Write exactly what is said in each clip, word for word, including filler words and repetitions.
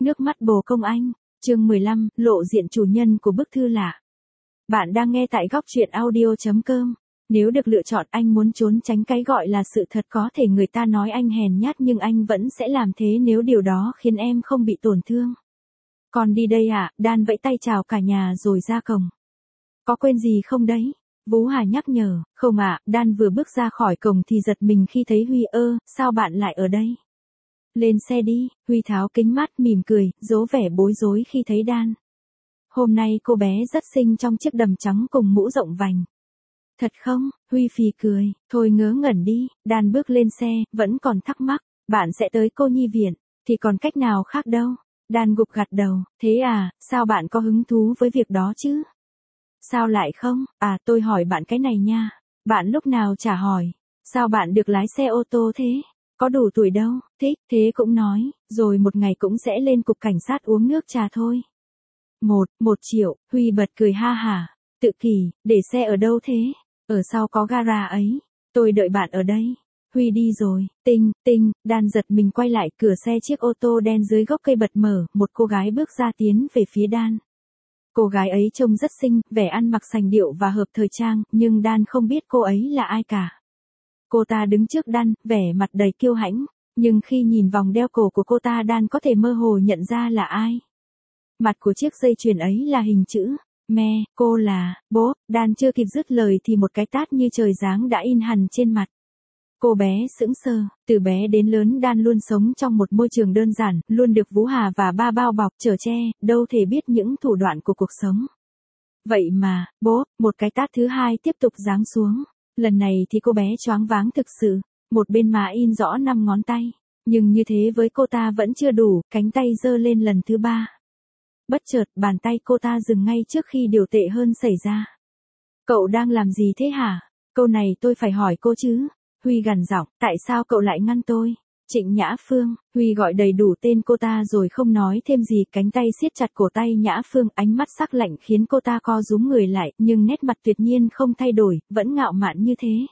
Nước mắt bồ công anh, chương mười lăm, lộ diện chủ nhân của bức thư lạ. Bạn đang nghe tại góc truyện audio.com. Nếu được lựa chọn, anh muốn trốn tránh cái gọi là sự thật. Có thể người ta nói anh hèn nhát nhưng anh vẫn sẽ làm thế nếu điều đó khiến em không bị tổn thương. Con đi đây ạ, à? Dan vẫy tay chào cả nhà rồi ra cổng. Có quên gì không đấy? Vũ Hà nhắc nhở. Không ạ, à, Dan vừa bước ra khỏi cổng thì giật mình khi thấy Huy. Ơ, sao bạn lại ở đây? Lên xe đi, Huy tháo kính mắt mỉm cười, giấu vẻ bối rối khi thấy Dan. Hôm nay cô bé rất xinh trong chiếc đầm trắng cùng mũ rộng vành. Thật không? Huy phì cười, thôi ngớ ngẩn đi. Dan bước lên xe, vẫn còn thắc mắc, bạn sẽ tới cô nhi viện, thì còn cách nào khác đâu. Dan gục gật đầu, thế à, sao bạn có hứng thú với việc đó chứ? Sao lại không? À, tôi hỏi bạn cái này nha. Bạn lúc nào chả hỏi, sao bạn được lái xe ô tô thế? Có đủ tuổi đâu, thích, thế cũng nói, rồi một ngày cũng sẽ lên cục cảnh sát uống nước trà thôi. Một, một triệu, Huy bật cười ha hả, tự kỷ, để xe ở đâu thế? Ở sau có gara ấy, tôi đợi bạn ở đây. Huy đi rồi, tinh, tinh, Dan giật mình quay lại, cửa xe chiếc ô tô đen dưới gốc cây bật mở, một cô gái bước ra tiến về phía Dan. Cô gái ấy trông rất xinh, vẻ ăn mặc sành điệu và hợp thời trang, nhưng Dan không biết cô ấy là ai cả. Cô ta đứng trước Dan, vẻ mặt đầy kiêu hãnh, nhưng khi nhìn vòng đeo cổ của cô ta, Dan có thể mơ hồ nhận ra là ai. Mặt của chiếc dây chuyền ấy là hình chữ me, cô là, bố. Dan chưa kịp dứt lời thì một cái tát như trời giáng đã in hằn trên mặt. Cô bé sững sờ, từ bé đến lớn Dan luôn sống trong một môi trường đơn giản, luôn được Vũ Hà và ba bao bọc chở che, đâu thể biết những thủ đoạn của cuộc sống. Vậy mà, bố, một cái tát thứ hai tiếp tục giáng xuống. Lần này thì cô bé choáng váng thực sự, một bên má in rõ năm ngón tay, nhưng như thế với cô ta vẫn chưa đủ, cánh tay giơ lên lần thứ ba. Bất chợt, bàn tay cô ta dừng ngay trước khi điều tệ hơn xảy ra. Cậu đang làm gì thế hả? Câu này tôi phải hỏi cô chứ. Huy gằn giọng, tại sao cậu lại ngăn tôi? Trịnh Nhã Phương. Huy gọi đầy đủ tên cô ta rồi không nói thêm gì, cánh tay siết chặt cổ tay Nhã Phương, ánh mắt sắc lạnh khiến cô ta co rúm người lại, nhưng nét mặt tuyệt nhiên không thay đổi, vẫn ngạo mạn như thế.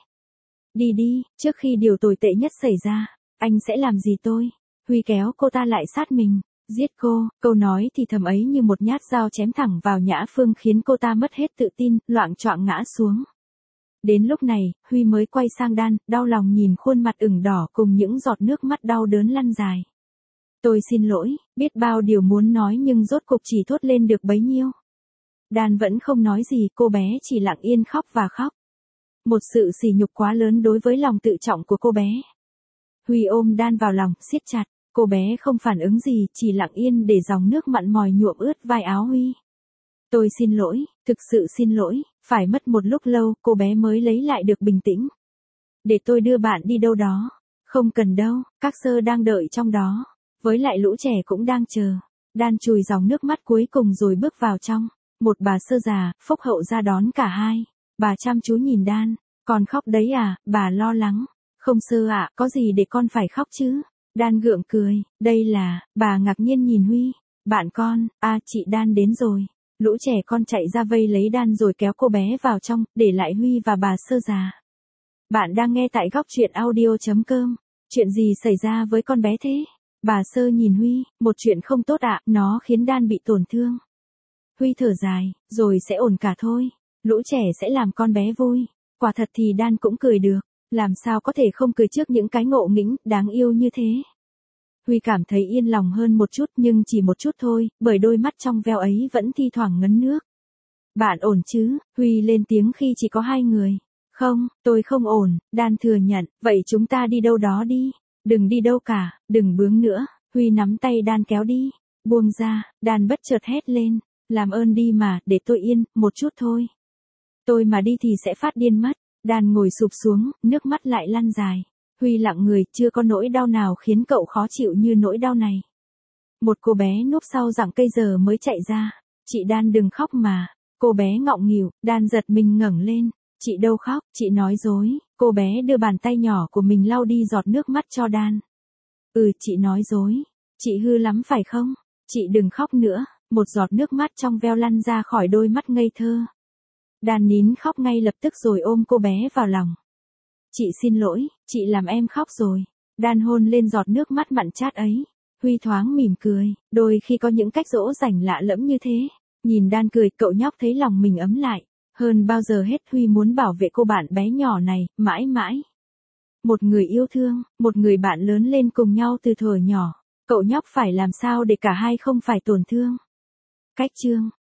Đi đi, trước khi điều tồi tệ nhất xảy ra, anh sẽ làm gì tôi? Huy kéo cô ta lại sát mình. Giết cô, câu nói thì thầm ấy như một nhát dao chém thẳng vào Nhã Phương khiến cô ta mất hết tự tin, loạng choạng ngã xuống. Đến lúc này, Huy mới quay sang Dan, đau lòng nhìn khuôn mặt ửng đỏ cùng những giọt nước mắt đau đớn lăn dài. Tôi xin lỗi, biết bao điều muốn nói nhưng rốt cục chỉ thốt lên được bấy nhiêu. Dan vẫn không nói gì, cô bé chỉ lặng yên khóc và khóc. Một sự sỉ nhục quá lớn đối với lòng tự trọng của cô bé. Huy ôm Dan vào lòng, siết chặt. Cô bé không phản ứng gì, chỉ lặng yên để dòng nước mặn mòi nhuộm ướt vai áo Huy. Tôi xin lỗi, thực sự xin lỗi. Phải mất một lúc lâu, cô bé mới lấy lại được bình tĩnh. Để tôi đưa bạn đi đâu đó. Không cần đâu, các sơ đang đợi trong đó. Với lại lũ trẻ cũng đang chờ. Dan chùi dòng nước mắt cuối cùng rồi bước vào trong. Một bà sơ già, phúc hậu ra đón cả hai. Bà chăm chú nhìn Dan. Con khóc đấy à, bà lo lắng. Không sơ ạ, à, có gì để con phải khóc chứ? Dan gượng cười, đây là, bà ngạc nhiên nhìn Huy. Bạn con, à chị Dan đến rồi. Lũ trẻ con chạy ra vây lấy Dan rồi kéo cô bé vào trong, để lại Huy và bà sơ già. Bạn đang nghe tại góc truyện audio.com. Chuyện gì xảy ra với con bé thế? Bà sơ nhìn Huy, một chuyện không tốt ạ, à, nó khiến Dan bị tổn thương. Huy thở dài, rồi sẽ ổn cả thôi. Lũ trẻ sẽ làm con bé vui. Quả thật thì Dan cũng cười được. Làm sao có thể không cười trước những cái ngộ nghĩnh, đáng yêu như thế. Huy cảm thấy yên lòng hơn một chút, nhưng chỉ một chút thôi, bởi đôi mắt trong veo ấy vẫn thi thoảng ngấn nước. Bạn ổn chứ? Huy lên tiếng khi chỉ có hai người. Không, tôi không ổn, Dan thừa nhận, vậy chúng ta đi đâu đó đi. Đừng đi đâu cả, đừng bướng nữa. Huy nắm tay Dan kéo đi. Buông ra, Dan bất chợt hét lên. Làm ơn đi mà, để tôi yên, một chút thôi. Tôi mà đi thì sẽ phát điên mất. Dan ngồi sụp xuống, nước mắt lại lăn dài. Huy lặng người, chưa có nỗi đau nào khiến cậu khó chịu như nỗi đau này. Một cô bé núp sau rặng cây giờ mới chạy ra. Chị Dan đừng khóc mà. Cô bé ngọng nghịu, Dan giật mình ngẩng lên. Chị đâu khóc, chị nói dối. Cô bé đưa bàn tay nhỏ của mình lau đi giọt nước mắt cho Dan. Ừ, chị nói dối. Chị hư lắm phải không? Chị đừng khóc nữa. Một giọt nước mắt trong veo lăn ra khỏi đôi mắt ngây thơ. Dan nín khóc ngay lập tức rồi ôm cô bé vào lòng. Chị xin lỗi, chị làm em khóc rồi. Dan hôn lên giọt nước mắt mặn chát ấy. Huy thoáng mỉm cười, đôi khi có những cách dỗ dành lạ lẫm như thế. Nhìn Đan cười, cậu nhóc thấy lòng mình ấm lại. Hơn bao giờ hết Huy muốn bảo vệ cô bạn bé nhỏ này, mãi mãi. Một người yêu thương, một người bạn lớn lên cùng nhau từ thuở nhỏ. Cậu nhóc phải làm sao để cả hai không phải tổn thương. Cách chương